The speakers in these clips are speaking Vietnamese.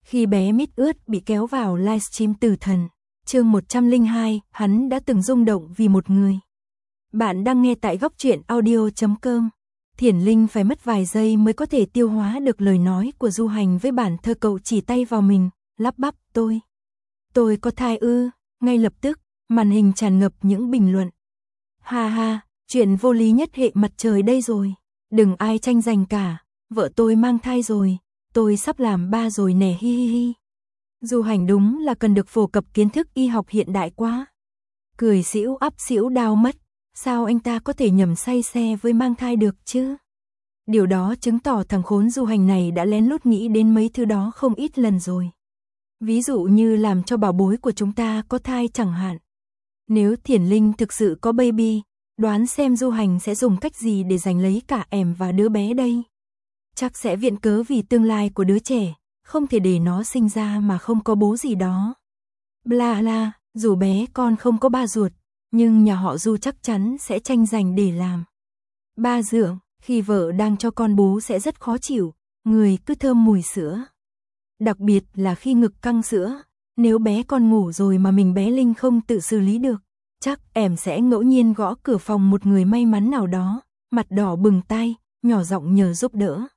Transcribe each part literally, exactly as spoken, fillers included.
Khi bé mít ướt bị kéo vào livestream Tử Thần, chương một trăm lẻ hai, hắn đã từng rung động vì một người. Bạn đang nghe tại góc truyện audio chấm com. Thiển Linh phải mất vài giây mới có thể tiêu hóa được lời nói của Du Hành với bản thơ cậu chỉ tay vào mình, lắp bắp, tôi. Tôi có thai ư, ngay lập tức, màn hình tràn ngập những bình luận. Ha ha, chuyện vô lý nhất hệ mặt trời đây rồi, đừng ai tranh giành cả, vợ tôi mang thai rồi, tôi sắp làm ba rồi nè hi hi hi. Du Hành đúng là cần được phổ cập kiến thức y học hiện đại quá. Cười xỉu ắp xỉu đau mất, sao anh ta có thể nhầm say xe với mang thai được chứ? Điều đó chứng tỏ thằng khốn Du Hành này đã lén lút nghĩ đến mấy thứ đó không ít lần rồi. Ví dụ như làm cho bảo bối của chúng ta có thai chẳng hạn. Nếu Thiển Linh thực sự có baby, đoán xem Du Hành sẽ dùng cách gì để giành lấy cả em và đứa bé đây? Chắc sẽ viện cớ vì tương lai của đứa trẻ, không thể để nó sinh ra mà không có bố gì đó. Bla bla, dù bé con không có ba ruột, nhưng nhà họ Du chắc chắn sẽ tranh giành để làm ba dượng, khi vợ đang cho con bú sẽ rất khó chịu, người cứ thơm mùi sữa. Đặc biệt là khi ngực căng sữa, nếu bé con ngủ rồi mà mình bé Linh không tự xử lý được, chắc em sẽ ngẫu nhiên gõ cửa phòng một người may mắn nào đó, mặt đỏ bừng tai, nhỏ giọng nhờ giúp đỡ.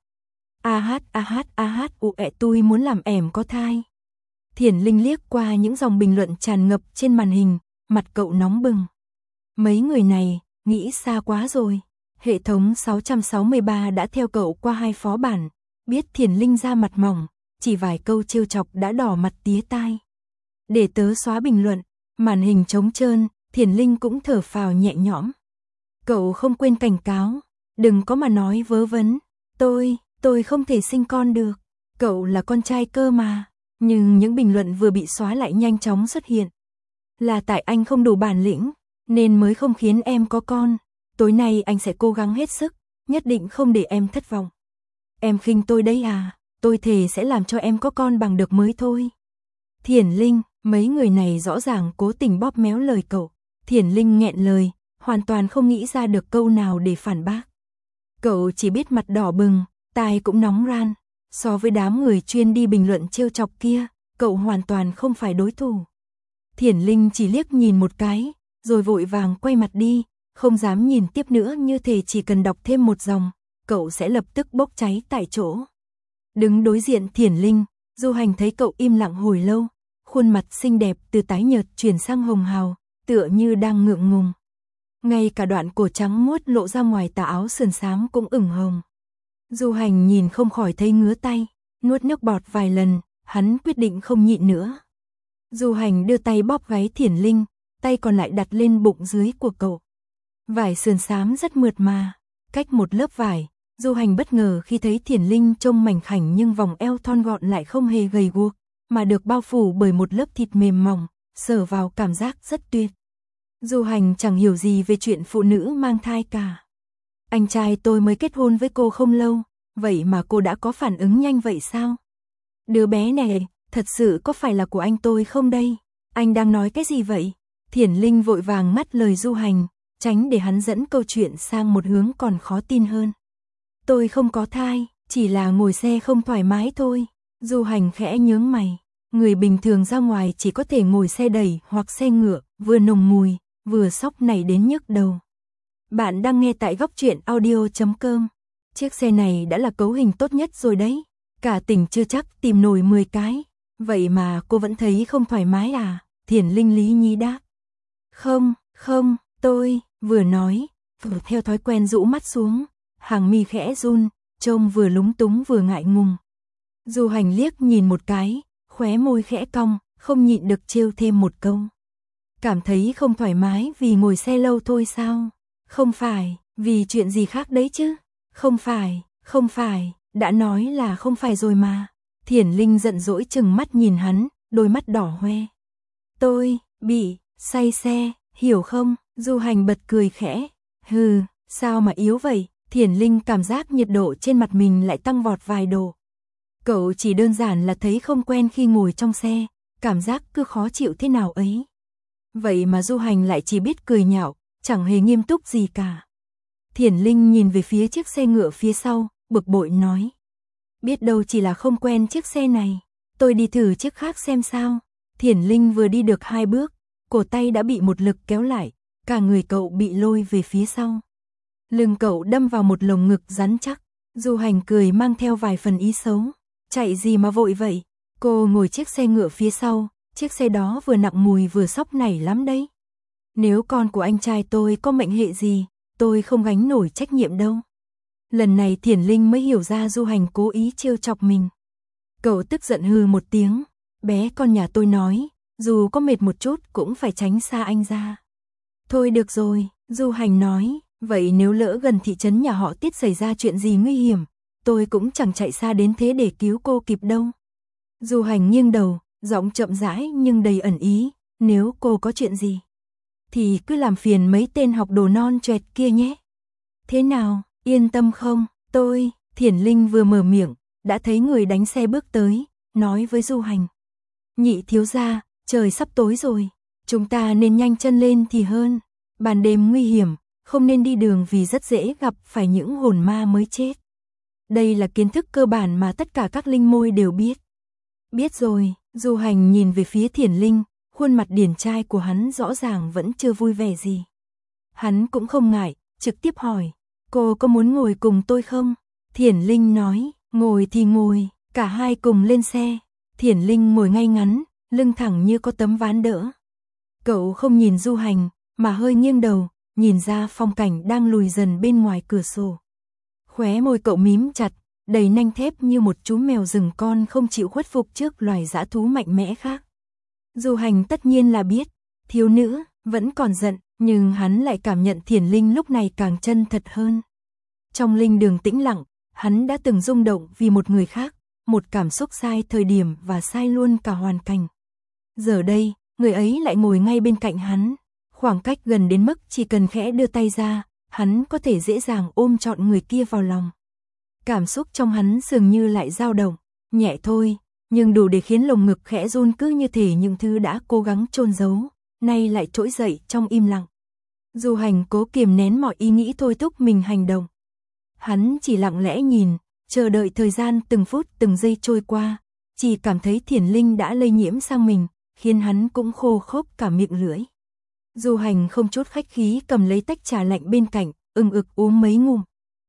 A hát a hát a hát u ẹ tôi muốn làm em có thai. Thiển Linh liếc qua những dòng bình luận tràn ngập trên màn hình, mặt cậu nóng bừng. Mấy người này, nghĩ xa quá rồi. Hệ thống sáu trăm sáu mươi ba đã theo cậu qua hai phó bản, biết Thiển Linh ra mặt mỏng, chỉ vài câu trêu chọc đã đỏ mặt tía tai. Để tớ xóa bình luận, màn hình trống trơn, Thiển Linh cũng thở phào nhẹ nhõm. Cậu không quên cảnh cáo, đừng có mà nói vớ vẩn, tôi, tôi không thể sinh con được, cậu là con trai cơ mà. Nhưng những bình luận vừa bị xóa lại nhanh chóng xuất hiện. Là tại anh không đủ bản lĩnh, nên mới không khiến em có con. Tối nay anh sẽ cố gắng hết sức, nhất định không để em thất vọng. Em khinh tôi đấy à, tôi thề sẽ làm cho em có con bằng được mới thôi. Thiển Linh, mấy người này rõ ràng cố tình bóp méo lời cậu. Thiển Linh nghẹn lời, hoàn toàn không nghĩ ra được câu nào để phản bác. Cậu chỉ biết mặt đỏ bừng, tai cũng nóng ran. So với đám người chuyên đi bình luận trêu chọc kia, cậu hoàn toàn không phải đối thủ. Thiển Linh chỉ liếc nhìn một cái, rồi vội vàng quay mặt đi, không dám nhìn tiếp nữa, như thể chỉ cần đọc thêm một dòng, cậu sẽ lập tức bốc cháy tại chỗ. Đứng đối diện Thiển Linh, Du Hành thấy cậu im lặng hồi lâu, khuôn mặt xinh đẹp từ tái nhợt chuyển sang hồng hào, tựa như đang ngượng ngùng. Ngay cả đoạn cổ trắng muốt lộ ra ngoài tà áo sườn xám cũng ửng hồng. Du Hành nhìn không khỏi thấy ngứa tay, nuốt nước bọt vài lần, hắn quyết định không nhịn nữa. Du Hành đưa tay bóp gáy Thiển Linh, tay còn lại đặt lên bụng dưới của cậu. Vải sườn xám rất mượt mà, cách một lớp vải, Du Hành bất ngờ khi thấy Thiển Linh trông mảnh khảnh nhưng vòng eo thon gọn lại không hề gầy guộc, mà được bao phủ bởi một lớp thịt mềm mỏng, sờ vào cảm giác rất tuyệt. Du Hành chẳng hiểu gì về chuyện phụ nữ mang thai cả. Anh trai tôi mới kết hôn với cô không lâu, vậy mà cô đã có phản ứng nhanh vậy sao? Đứa bé này, thật sự có phải là của anh tôi không đây? Anh đang nói cái gì vậy? Thiển Linh vội vàng ngắt lời Du Hành, tránh để hắn dẫn câu chuyện sang một hướng còn khó tin hơn. Tôi không có thai, chỉ là ngồi xe không thoải mái thôi. Du Hành khẽ nhướng mày, người bình thường ra ngoài chỉ có thể ngồi xe đẩy hoặc xe ngựa, vừa nồng mùi, vừa sóc này đến nhức đầu. Bạn đang nghe tại góc truyện audio chấm com. Chiếc xe này đã là cấu hình tốt nhất rồi đấy. Cả tỉnh chưa chắc tìm nổi mười cái. Vậy mà cô vẫn thấy không thoải mái à? Thiển Linh lý nhí đáp. Không, không, tôi, vừa nói, vừa theo thói quen rũ mắt xuống. Hàng mi khẽ run, trông vừa lúng túng vừa ngại ngùng. Du Hành liếc nhìn một cái, khóe môi khẽ cong, không nhịn được trêu thêm một câu. Cảm thấy không thoải mái vì ngồi xe lâu thôi sao? Không phải, vì chuyện gì khác đấy chứ? Không phải, không phải, đã nói là không phải rồi mà. Thiển Linh giận dỗi chừng mắt nhìn hắn, đôi mắt đỏ hoe. Tôi, bị, say xe, hiểu không? Du Hành bật cười khẽ. Hừ, sao mà yếu vậy? Thiển Linh cảm giác nhiệt độ trên mặt mình lại tăng vọt vài độ. Cậu chỉ đơn giản là thấy không quen khi ngồi trong xe, cảm giác cứ khó chịu thế nào ấy. Vậy mà Du Hành lại chỉ biết cười nhạo, chẳng hề nghiêm túc gì cả. Thiển Linh nhìn về phía chiếc xe ngựa phía sau, bực bội nói. Biết đâu chỉ là không quen chiếc xe này. tôi đi thử chiếc khác xem sao. Thiển Linh vừa đi được hai bước, cổ tay đã bị một lực kéo lại, cả người cậu bị lôi về phía sau. Lưng cậu đâm vào một lồng ngực rắn chắc. Du Hành cười mang theo vài phần ý xấu. Chạy gì mà vội vậy? Cô ngồi chiếc xe ngựa phía sau, chiếc xe đó vừa nặng mùi vừa xóc nảy lắm đấy. Nếu con của anh trai tôi có mệnh hệ gì, tôi không gánh nổi trách nhiệm đâu. Lần này Thiển Linh mới hiểu ra Du Hành cố ý trêu chọc mình. Cậu tức giận hừ một tiếng. Bé con nhà tôi nói, dù có mệt một chút cũng phải tránh xa anh ra. Thôi được rồi, Du Hành nói, vậy nếu lỡ gần thị trấn nhà họ Tiết xảy ra chuyện gì nguy hiểm, tôi cũng chẳng chạy xa đến thế để cứu cô kịp đâu. Du Hành nghiêng đầu, giọng chậm rãi nhưng đầy ẩn ý, nếu cô có chuyện gì, thì cứ làm phiền mấy tên học đồ non choẹt kia nhé. Thế nào, yên tâm không? Tôi, Thiển Linh vừa mở miệng, đã thấy người đánh xe bước tới, nói với Du Hành. Nhị thiếu gia, trời sắp tối rồi, chúng ta nên nhanh chân lên thì hơn. Ban đêm nguy hiểm, không nên đi đường vì rất dễ gặp phải những hồn ma mới chết. Đây là kiến thức cơ bản mà tất cả các linh môi đều biết. Biết rồi, Du Hành nhìn về phía Thiển Linh, khuôn mặt điển trai của hắn rõ ràng vẫn chưa vui vẻ gì. Hắn cũng không ngại, trực tiếp hỏi, cô có muốn ngồi cùng tôi không? Thiển Linh nói, ngồi thì ngồi, cả hai cùng lên xe. Thiển Linh ngồi ngay ngắn, lưng thẳng như có tấm ván đỡ. Cậu không nhìn Du Hành, mà hơi nghiêng đầu, nhìn ra phong cảnh đang lùi dần bên ngoài cửa sổ. Khóe môi cậu mím chặt, đầy nanh thép như một chú mèo rừng con không chịu khuất phục trước loài dã thú mạnh mẽ khác. Du Hành tất nhiên là biết, thiếu nữ vẫn còn giận, nhưng hắn lại cảm nhận Thiển Linh lúc này càng chân thật hơn. Trong linh đường tĩnh lặng, hắn đã từng rung động vì một người khác, một cảm xúc sai thời điểm và sai luôn cả hoàn cảnh. Giờ đây, người ấy lại ngồi ngay bên cạnh hắn, khoảng cách gần đến mức chỉ cần khẽ đưa tay ra, hắn có thể dễ dàng ôm trọn người kia vào lòng. Cảm xúc trong hắn dường như lại dao động, nhẹ thôi, nhưng đủ để khiến lồng ngực khẽ run, cứ như thể những thứ đã cố gắng chôn giấu, nay lại trỗi dậy trong im lặng. Du Hành cố kiềm nén mọi ý nghĩ thôi thúc mình hành động. Hắn chỉ lặng lẽ nhìn, chờ đợi thời gian từng phút từng giây trôi qua, chỉ cảm thấy Thiển Linh đã lây nhiễm sang mình, khiến hắn cũng khô khốc cả miệng lưỡi. Du Hành không chút khách khí cầm lấy tách trà lạnh bên cạnh, ưng ực uống mấy ngụm.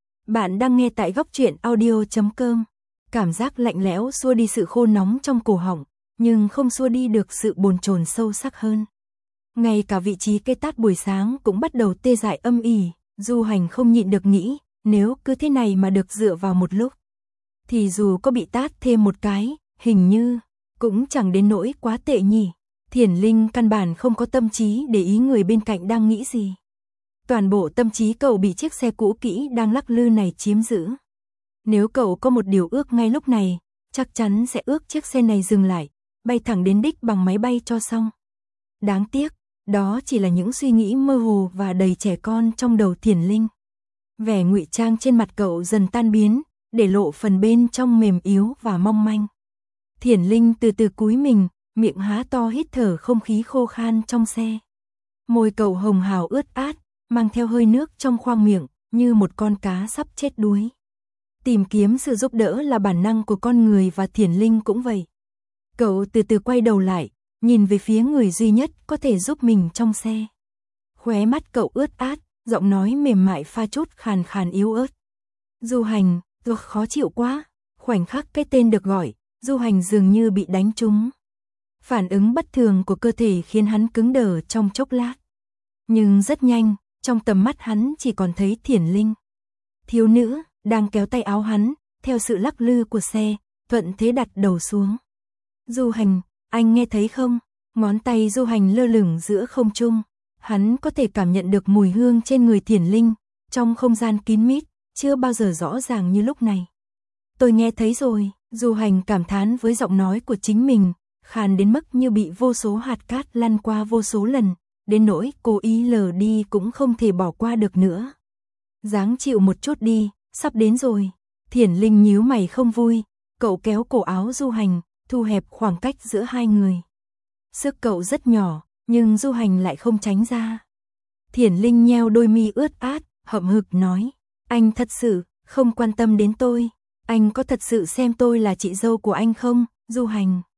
Bạn đang nghe tại góc truyện audio chấm com. Cảm giác lạnh lẽo xua đi sự khô nóng trong cổ họng, nhưng không xua đi được sự bồn chồn sâu sắc hơn. Ngay cả vị trí cây tát buổi sáng cũng bắt đầu tê dại âm ỉ. Du Hành không nhịn được nghĩ, nếu cứ thế này mà được dựa vào một lúc, thì dù có bị tát thêm một cái, hình như cũng chẳng đến nỗi quá tệ nhỉ. Thiển Linh căn bản không có tâm trí để ý người bên cạnh đang nghĩ gì. Toàn bộ tâm trí cậu bị chiếc xe cũ kỹ đang lắc lư này chiếm giữ. Nếu cậu có một điều ước ngay lúc này, chắc chắn sẽ ước chiếc xe này dừng lại, bay thẳng đến đích bằng máy bay cho xong. Đáng tiếc, đó chỉ là những suy nghĩ mơ hồ và đầy trẻ con trong đầu Thiển Linh. Vẻ ngụy trang trên mặt cậu dần tan biến, để lộ phần bên trong mềm yếu và mong manh. Thiển Linh từ từ cúi mình, miệng há to hít thở không khí khô khan trong xe. Môi cậu hồng hào ướt át, mang theo hơi nước trong khoang miệng, như một con cá sắp chết đuối. Tìm kiếm sự giúp đỡ là bản năng của con người và Thiển Linh cũng vậy. Cậu từ từ quay đầu lại, nhìn về phía người duy nhất có thể giúp mình trong xe. Khóe mắt cậu ướt át, giọng nói mềm mại pha chút khàn khàn yếu ớt. Du Hành, tôi khó chịu quá. Khoảnh khắc cái tên được gọi, Du Hành dường như bị đánh trúng. Phản ứng bất thường của cơ thể khiến hắn cứng đờ trong chốc lát. Nhưng rất nhanh, trong tầm mắt hắn chỉ còn thấy Thiển Linh. Thiếu nữ đang kéo tay áo hắn, theo sự lắc lư của xe, thuận thế đặt đầu xuống. Du Hành, anh nghe thấy không? Ngón tay Du Hành lơ lửng giữa không trung. Hắn có thể cảm nhận được mùi hương trên người Thiển Linh, trong không gian kín mít, chưa bao giờ rõ ràng như lúc này. Tôi nghe thấy rồi, Du Hành cảm thán với giọng nói của chính mình, khàn đến mức như bị vô số hạt cát lăn qua vô số lần, đến nỗi cố ý lờ đi cũng không thể bỏ qua được nữa. Ráng chịu một chút đi, sắp đến rồi. Thiển Linh nhíu mày không vui, cậu kéo cổ áo Du Hành, thu hẹp khoảng cách giữa hai người. Sức cậu rất nhỏ, nhưng Du Hành lại không tránh ra. Thiển Linh nheo đôi mi ướt át, hậm hực nói, anh thật sự không quan tâm đến tôi, anh có thật sự xem tôi là chị dâu của anh không, Du Hành?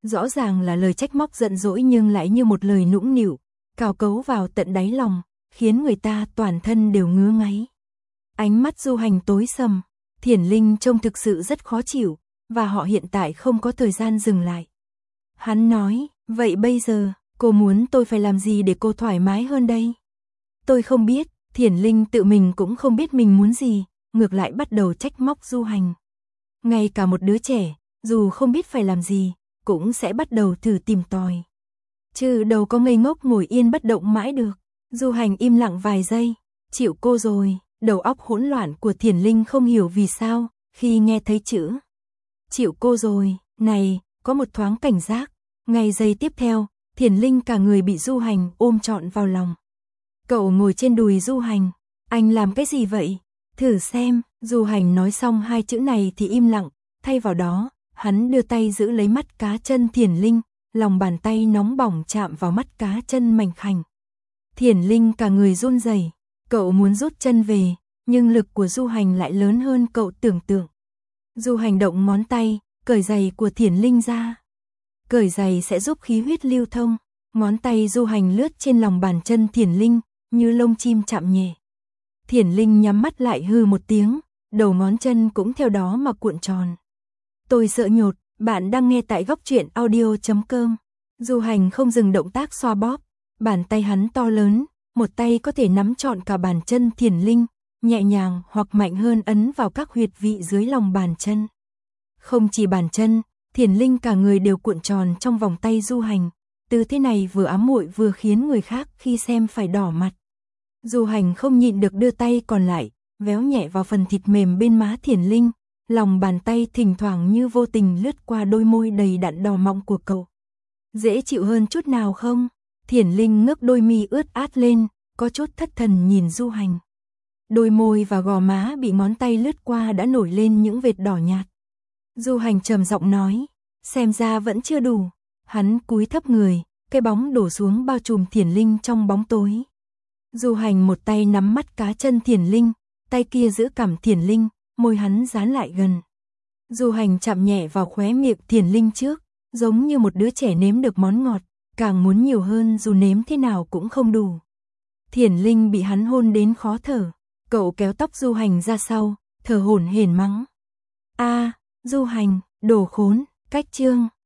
Rõ ràng là lời trách móc giận dỗi nhưng lại như một lời nũng nịu, cào cấu vào tận đáy lòng, khiến người ta toàn thân đều ngứa ngáy. Ánh mắt Du Hành tối sầm, Thiển Linh trông thực sự rất khó chịu, và họ hiện tại không có thời gian dừng lại. Hắn nói, vậy bây giờ, cô muốn tôi phải làm gì để cô thoải mái hơn đây? Tôi không biết, Thiển Linh tự mình cũng không biết mình muốn gì, ngược lại bắt đầu trách móc Du Hành. Ngay cả một đứa trẻ, dù không biết phải làm gì, cũng sẽ bắt đầu thử tìm tòi. Chứ đâu có ngây ngốc ngồi yên bất động mãi được. Du Hành im lặng vài giây, chịu cô rồi, đầu óc hỗn loạn của Thiển Linh không hiểu vì sao, khi nghe thấy chữ chịu cô rồi, này, có một thoáng cảnh giác. Ngay giây tiếp theo, Thiển Linh cả người bị Du Hành ôm trọn vào lòng. Cậu ngồi trên đùi Du Hành, anh làm cái gì vậy? Thử xem, Du Hành nói xong hai chữ này thì im lặng, thay vào đó, hắn đưa tay giữ lấy mắt cá chân Thiển Linh, lòng bàn tay nóng bỏng chạm vào mắt cá chân mảnh khảnh. Thiển Linh cả người run rẩy, cậu muốn rút chân về, nhưng lực của Du Hành lại lớn hơn cậu tưởng tượng. Du Hành động ngón tay, cởi giày của Thiển Linh ra. Cởi giày sẽ giúp khí huyết lưu thông, ngón tay Du Hành lướt trên lòng bàn chân Thiển Linh, như lông chim chạm nhẹ. Thiển Linh nhắm mắt lại hừ một tiếng, đầu ngón chân cũng theo đó mà cuộn tròn. Tôi sợ nhột, bạn đang nghe tại góc truyện audio chấm com. Du Hành không dừng động tác xoa bóp, bàn tay hắn to lớn, một tay có thể nắm trọn cả bàn chân Thiển Linh, nhẹ nhàng hoặc mạnh hơn ấn vào các huyệt vị dưới lòng bàn chân. Không chỉ bàn chân, Thiển Linh cả người đều cuộn tròn trong vòng tay Du Hành, tư thế này vừa ám muội vừa khiến người khác khi xem phải đỏ mặt. Du Hành không nhịn được đưa tay còn lại, véo nhẹ vào phần thịt mềm bên má Thiển Linh, lòng bàn tay thỉnh thoảng như vô tình lướt qua đôi môi đầy đặn đỏ mọng của cậu. Dễ chịu hơn chút nào không? Thiển Linh ngước đôi mi ướt át lên, có chút thất thần nhìn Du Hành. Đôi môi và gò má bị ngón tay lướt qua đã nổi lên những vệt đỏ nhạt. Du Hành trầm giọng nói, xem ra vẫn chưa đủ. Hắn cúi thấp người, cái bóng đổ xuống bao trùm Thiển Linh trong bóng tối. Du Hành một tay nắm mắt cá chân Thiển Linh, tay kia giữ cằm Thiển Linh, môi hắn dán lại gần. Du Hành chạm nhẹ vào khóe miệng Thiển Linh trước, giống như một đứa trẻ nếm được món ngọt, càng muốn nhiều hơn dù nếm thế nào cũng không đủ. Thiển Linh bị hắn hôn đến khó thở, cậu kéo tóc Du Hành ra sau, thở hổn hển mắng. A, Du Hành, đồ khốn, cách chương.